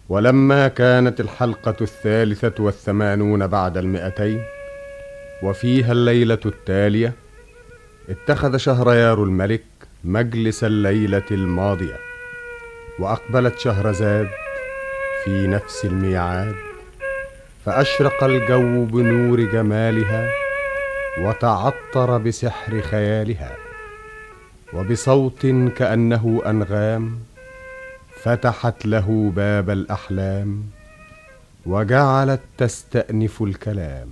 ولما كانت الحلقة 83 بعد 200 وفيها الليلة التالية، اتخذ شهريار الملك مجلس الليلة الماضية، وأقبلت شهرزاد في نفس الميعاد، فأشرق الجو بنور جمالها وتعطر بسحر خيالها، وبصوت كأنه أنغام فتحت له باب الأحلام وجعلت تستأنف الكلام.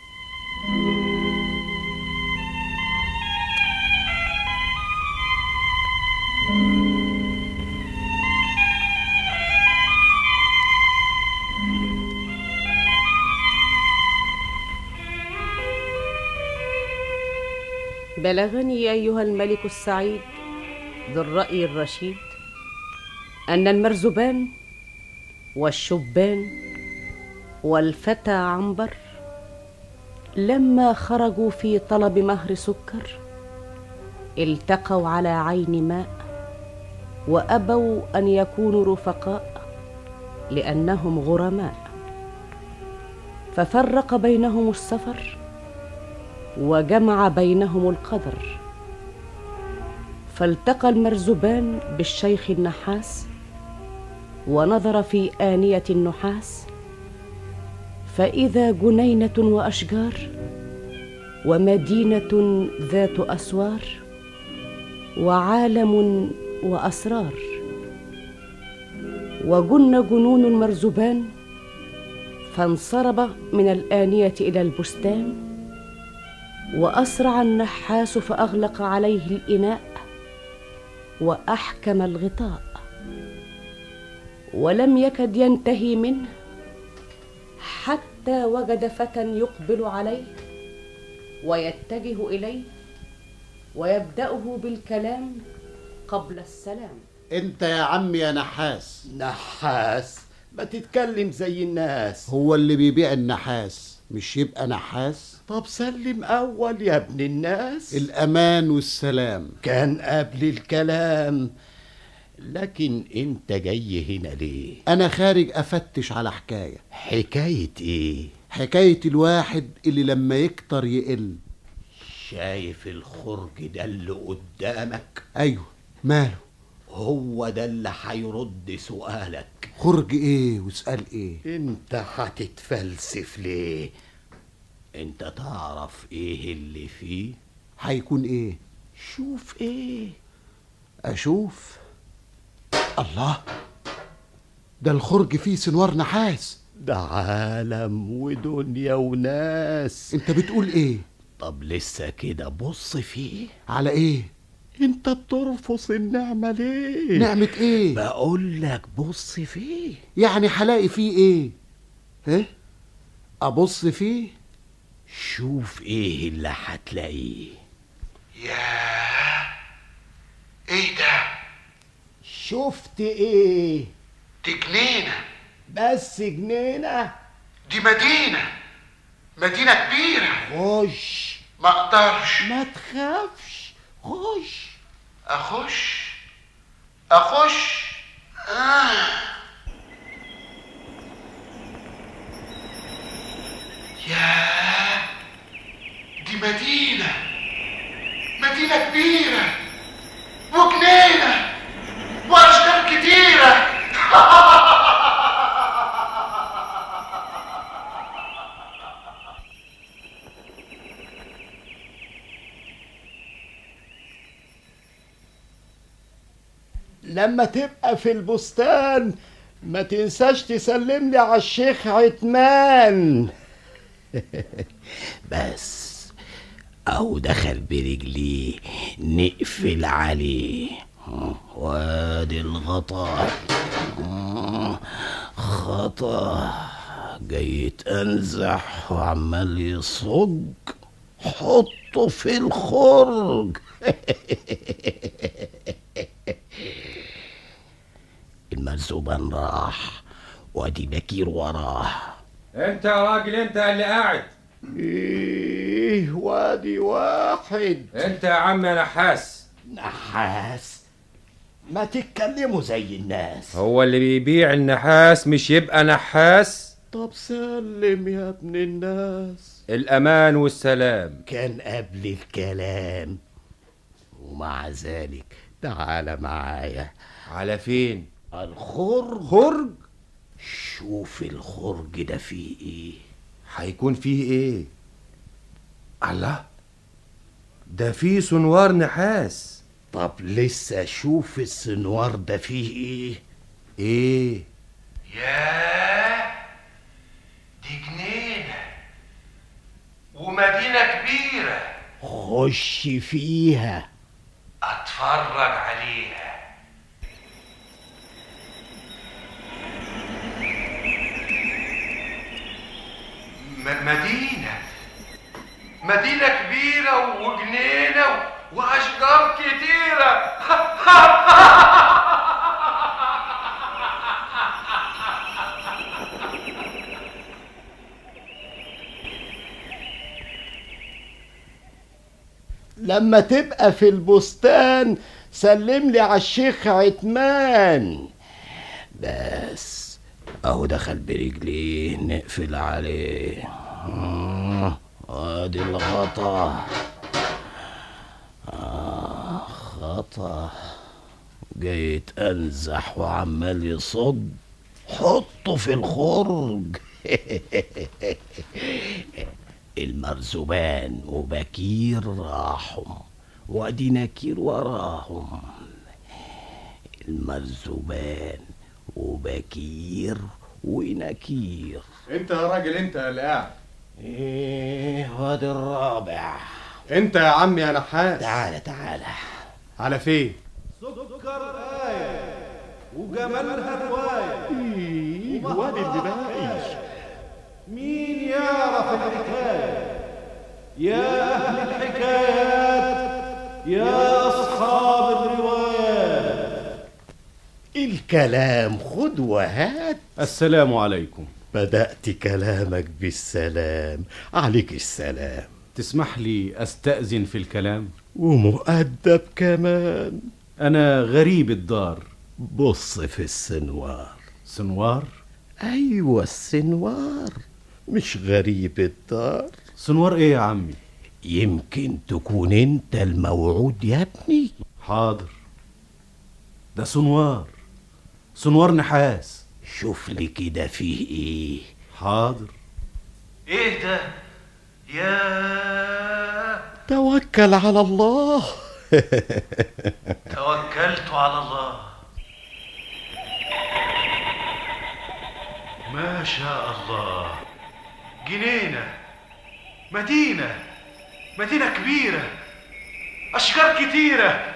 بلغني أيها الملك السعيد ذو الرأي الرشيد أن المرزبان والشبان والفتى عنبر لما خرجوا في طلب مهر سكر التقوا على عين ماء، وأبوا أن يكونوا رفقاء لأنهم غرماء، ففرق بينهم السفر وجمع بينهم القدر. فالتقى المرزبان بالشيخ النحاس ونظر في آنية النحاس، فإذا جنينة وأشجار ومدينة ذات أسوار وعالم وأسرار. وجن جنون المرزبان فانصرب من الآنية إلى البستان، وأسرع النحاس فأغلق عليه الإناء وأحكم الغطاء، ولم يكد ينتهي منه حتى وجد فتى يقبل عليه ويتجه إليه ويبدأه بالكلام قبل السلام. انت يا عم يا نحاس. نحاس؟ ما تتكلم زي الناس. هو اللي بيبيع النحاس مش يبقى نحاس؟ طب سلم أول يا ابن الناس. الأمان والسلام كان قبل الكلام. لكن انت جاي هنا ليه؟ أنا خارج أفتش على حكاية. حكاية ايه؟ حكاية الواحد اللي لما يكتر يقل. شايف الخرج ده اللي قدامك؟ أيوه، ماله؟ هو ده اللي هيرد سؤالك. خرج ايه وسأل ايه؟ انت هتتفلسف ليه؟ انت تعرف ايه اللي فيه؟ هيكون ايه؟ شوف ايه؟ اشوف. الله، ده الخرج فيه سنوار نحاس. ده عالم ودنيا وناس. انت بتقول ايه؟ طب لسه كده بص فيه. على ايه؟ انت بترفض النعمة ليه؟ نعمة ايه؟ بقول لك بص فيه. يعني هلاقي فيه ايه؟ ايه؟ ابص فيه؟ شوف ايه اللي هتلاقيه. ياه، ايه ده؟ شفت ايه؟ دي جنينة. بس جنينة؟ دي مدينة كبيرة. خش. ما اقدرش. ما تخافش، خش. اخش. ياه، دي مدينة كبيرة وجنينة واشجار كتيرة. لما تبقى في البستان ما تنساش تسلم لي على الشيخ عتمان. بس او دخل برجليه نقفل عليه. وادي الغطا. خطا جاي يتنزح وعمال يصج. حطه في الخرج. المرزوبان راح وادي بكير وراه. انت يا راجل، انت اللي قاعد. ايه وادي واحد. انت يا عم يا نحاس. نحاس؟ ما تتكلموا زي الناس. هو اللي بيبيع النحاس مش يبقى نحاس؟ طب سلم يا ابن الناس. الأمان والسلام كان قبل الكلام، ومع ذلك تعال معايا. على فين؟ الخرج. خرج؟ شوف الخرج ده فيه ايه. هيكون فيه ايه؟ الله، ده فيه سنوار نحاس. طب لسه شوف السنوار ده فيه ايه. ايه؟ ياه، دي جنينة ومدينة كبيرة. خش فيها اتفرج عليها. مدينة كبيرة وجنينة وأشجار كتيرة. لما تبقى في البستان سلم لي على الشيخ عتمان. بس اهو دخل برجليه، نقفل عليه. ادي الغطا. خطا جاي يتأنزح وعمال يصد. حطه في الخرج. المرزبان وبكير راحهم، وادي نكير وراهم. المرزبان وبكير ونكير. انت يا راجل، انت اللي قاعد. ايه وادي الرابع. انت يا عم يا نحاس. تعالى. على فين؟ سكر آية وجمالها رواية. ايه وادي الباقي. مين يعرف الحكاية؟ يا أهل الحكايات، يا أصحاب الروايات. الكلام خد وهات. السلام عليكم. بدأت كلامك بالسلام. عليك السلام. تسمح لي أستأذن في الكلام؟ ومؤدب كمان. أنا غريب الدار. بص في السنوار. سنوار؟ أيوة السنوار، مش غريب الدار. سنوار إيه يا عمي؟ يمكن تكون أنت الموعود يا ابني. حاضر. ده سنوار نحاس. شوف لي كده فيه إيه. حاضر. ايه ده؟ يا توكل على الله. توكلت على الله. ما شاء الله، جنينة، مدينة كبيرة، أشجار كتيرة.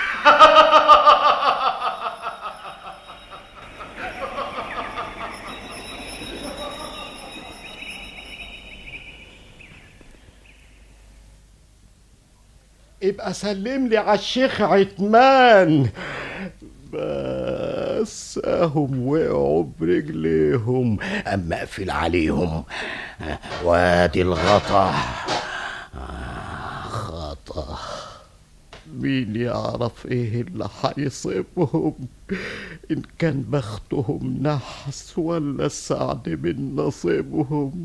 ابقى سلم لي على الشيخ عتمان. بس اهم وقعوا برجليهم، اما اقفل عليهم. وادي الغطا. خطا. مين يعرف ايه اللي هيصيبهم، ان كان بختهم نحس ولا السعد من نصيبهم.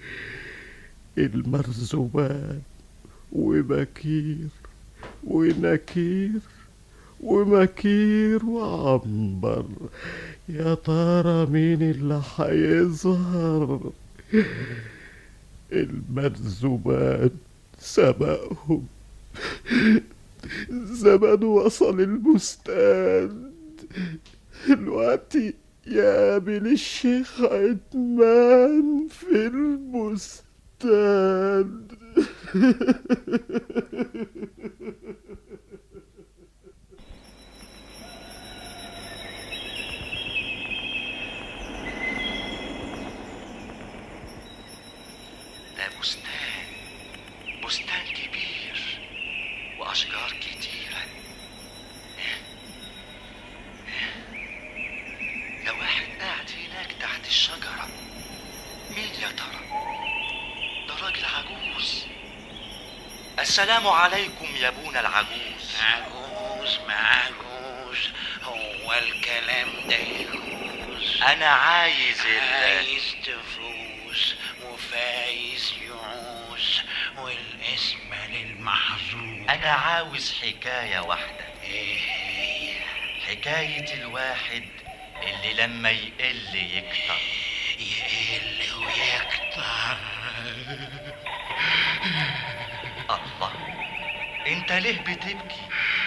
المرزبان وبكير ونكير ومكير وعنبر، يا ترى مين اللي هيظهر؟ المرزبان سبقهم. زمان وصل البستان. دلوقتي يقابل الشيخ عتمان في البستان. ده بستان كبير وأشجار كتيرة. ده واحد قاعد هناك تحت الشجرة. مين يا ترى؟ ده راجل عجوز. السلام عليكم يا ابونا العجوز. عجوز ما عجوز، الكلام ده يفوز. انا عايز تفوز وفايز يعوز والاسم للمحظوظ. انا عاوز حكاية واحدة. ايه هي؟ حكاية الواحد اللي لما يقل يكتر. يقل ويكتر. الله، انت ليه بتبكي؟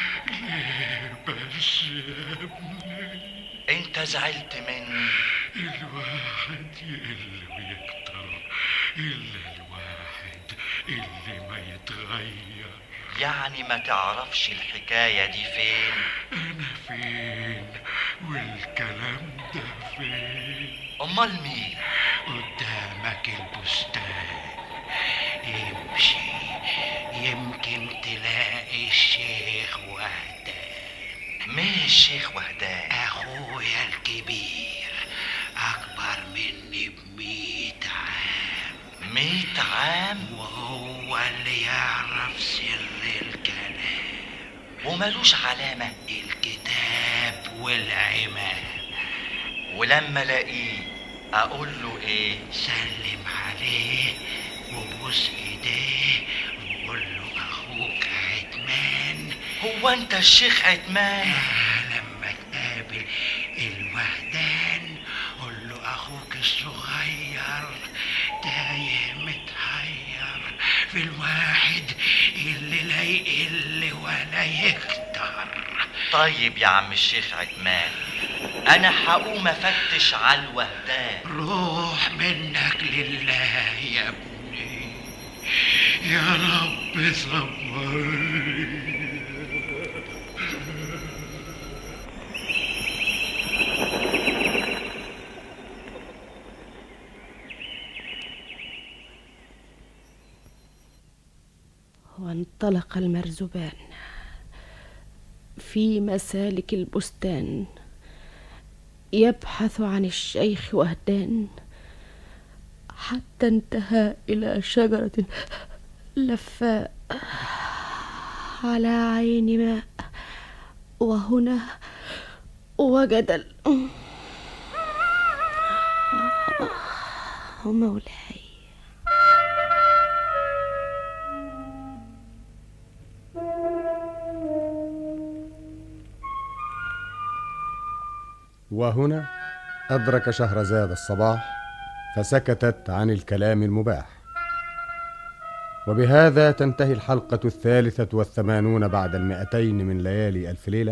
بس يا ابني انت زعلت مني؟ الواحد يقل ويكتر إلا الواحد اللي ما يتغير. يعني ما تعرفش الحكاية دي فين؟ أنا فين والكلام ده فين؟ امال مين؟ قدامك البستان، امشي يمكن تلاقي الشيخ وهدان. مين الشيخ وهدان؟ أخويا الكبير، أكبر مني ب100 عام. 100 عام؟ وهو اللي يعرف سر الكلام وملوش علامة؟ الكتاب والعمامة. ولما الاقيه اقول له ايه؟ سلم عليه وبوس ايديه وقول له اخوك عتمان. هو انت الشيخ عتمان؟ لما تقابل الوهدان قول له اخوك الصغير تايه متحير في الواحد اللي لا يقل ولا يكتر. طيب يا عم الشيخ عتمان، انا هقوم افتش على الوهدان. روح منك لله يا ابني، يا رب صبرني. وانطلق المرزبان في مسالك البستان يبحث عن الشيخ وهدان، حتى انتهى إلى شجرة لفاء على عين ماء، وهنا وجد مولاي. وهنا أدرك شهرزاد الصباح فسكتت عن الكلام المباح. وبهذا تنتهي الحلقة 83 بعد 200 من ليالي ألف ليلة.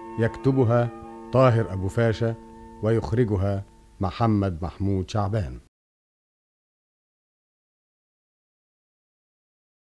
يكتبها طاهر أبو فاشا ويخرجها محمد محمود شعبان.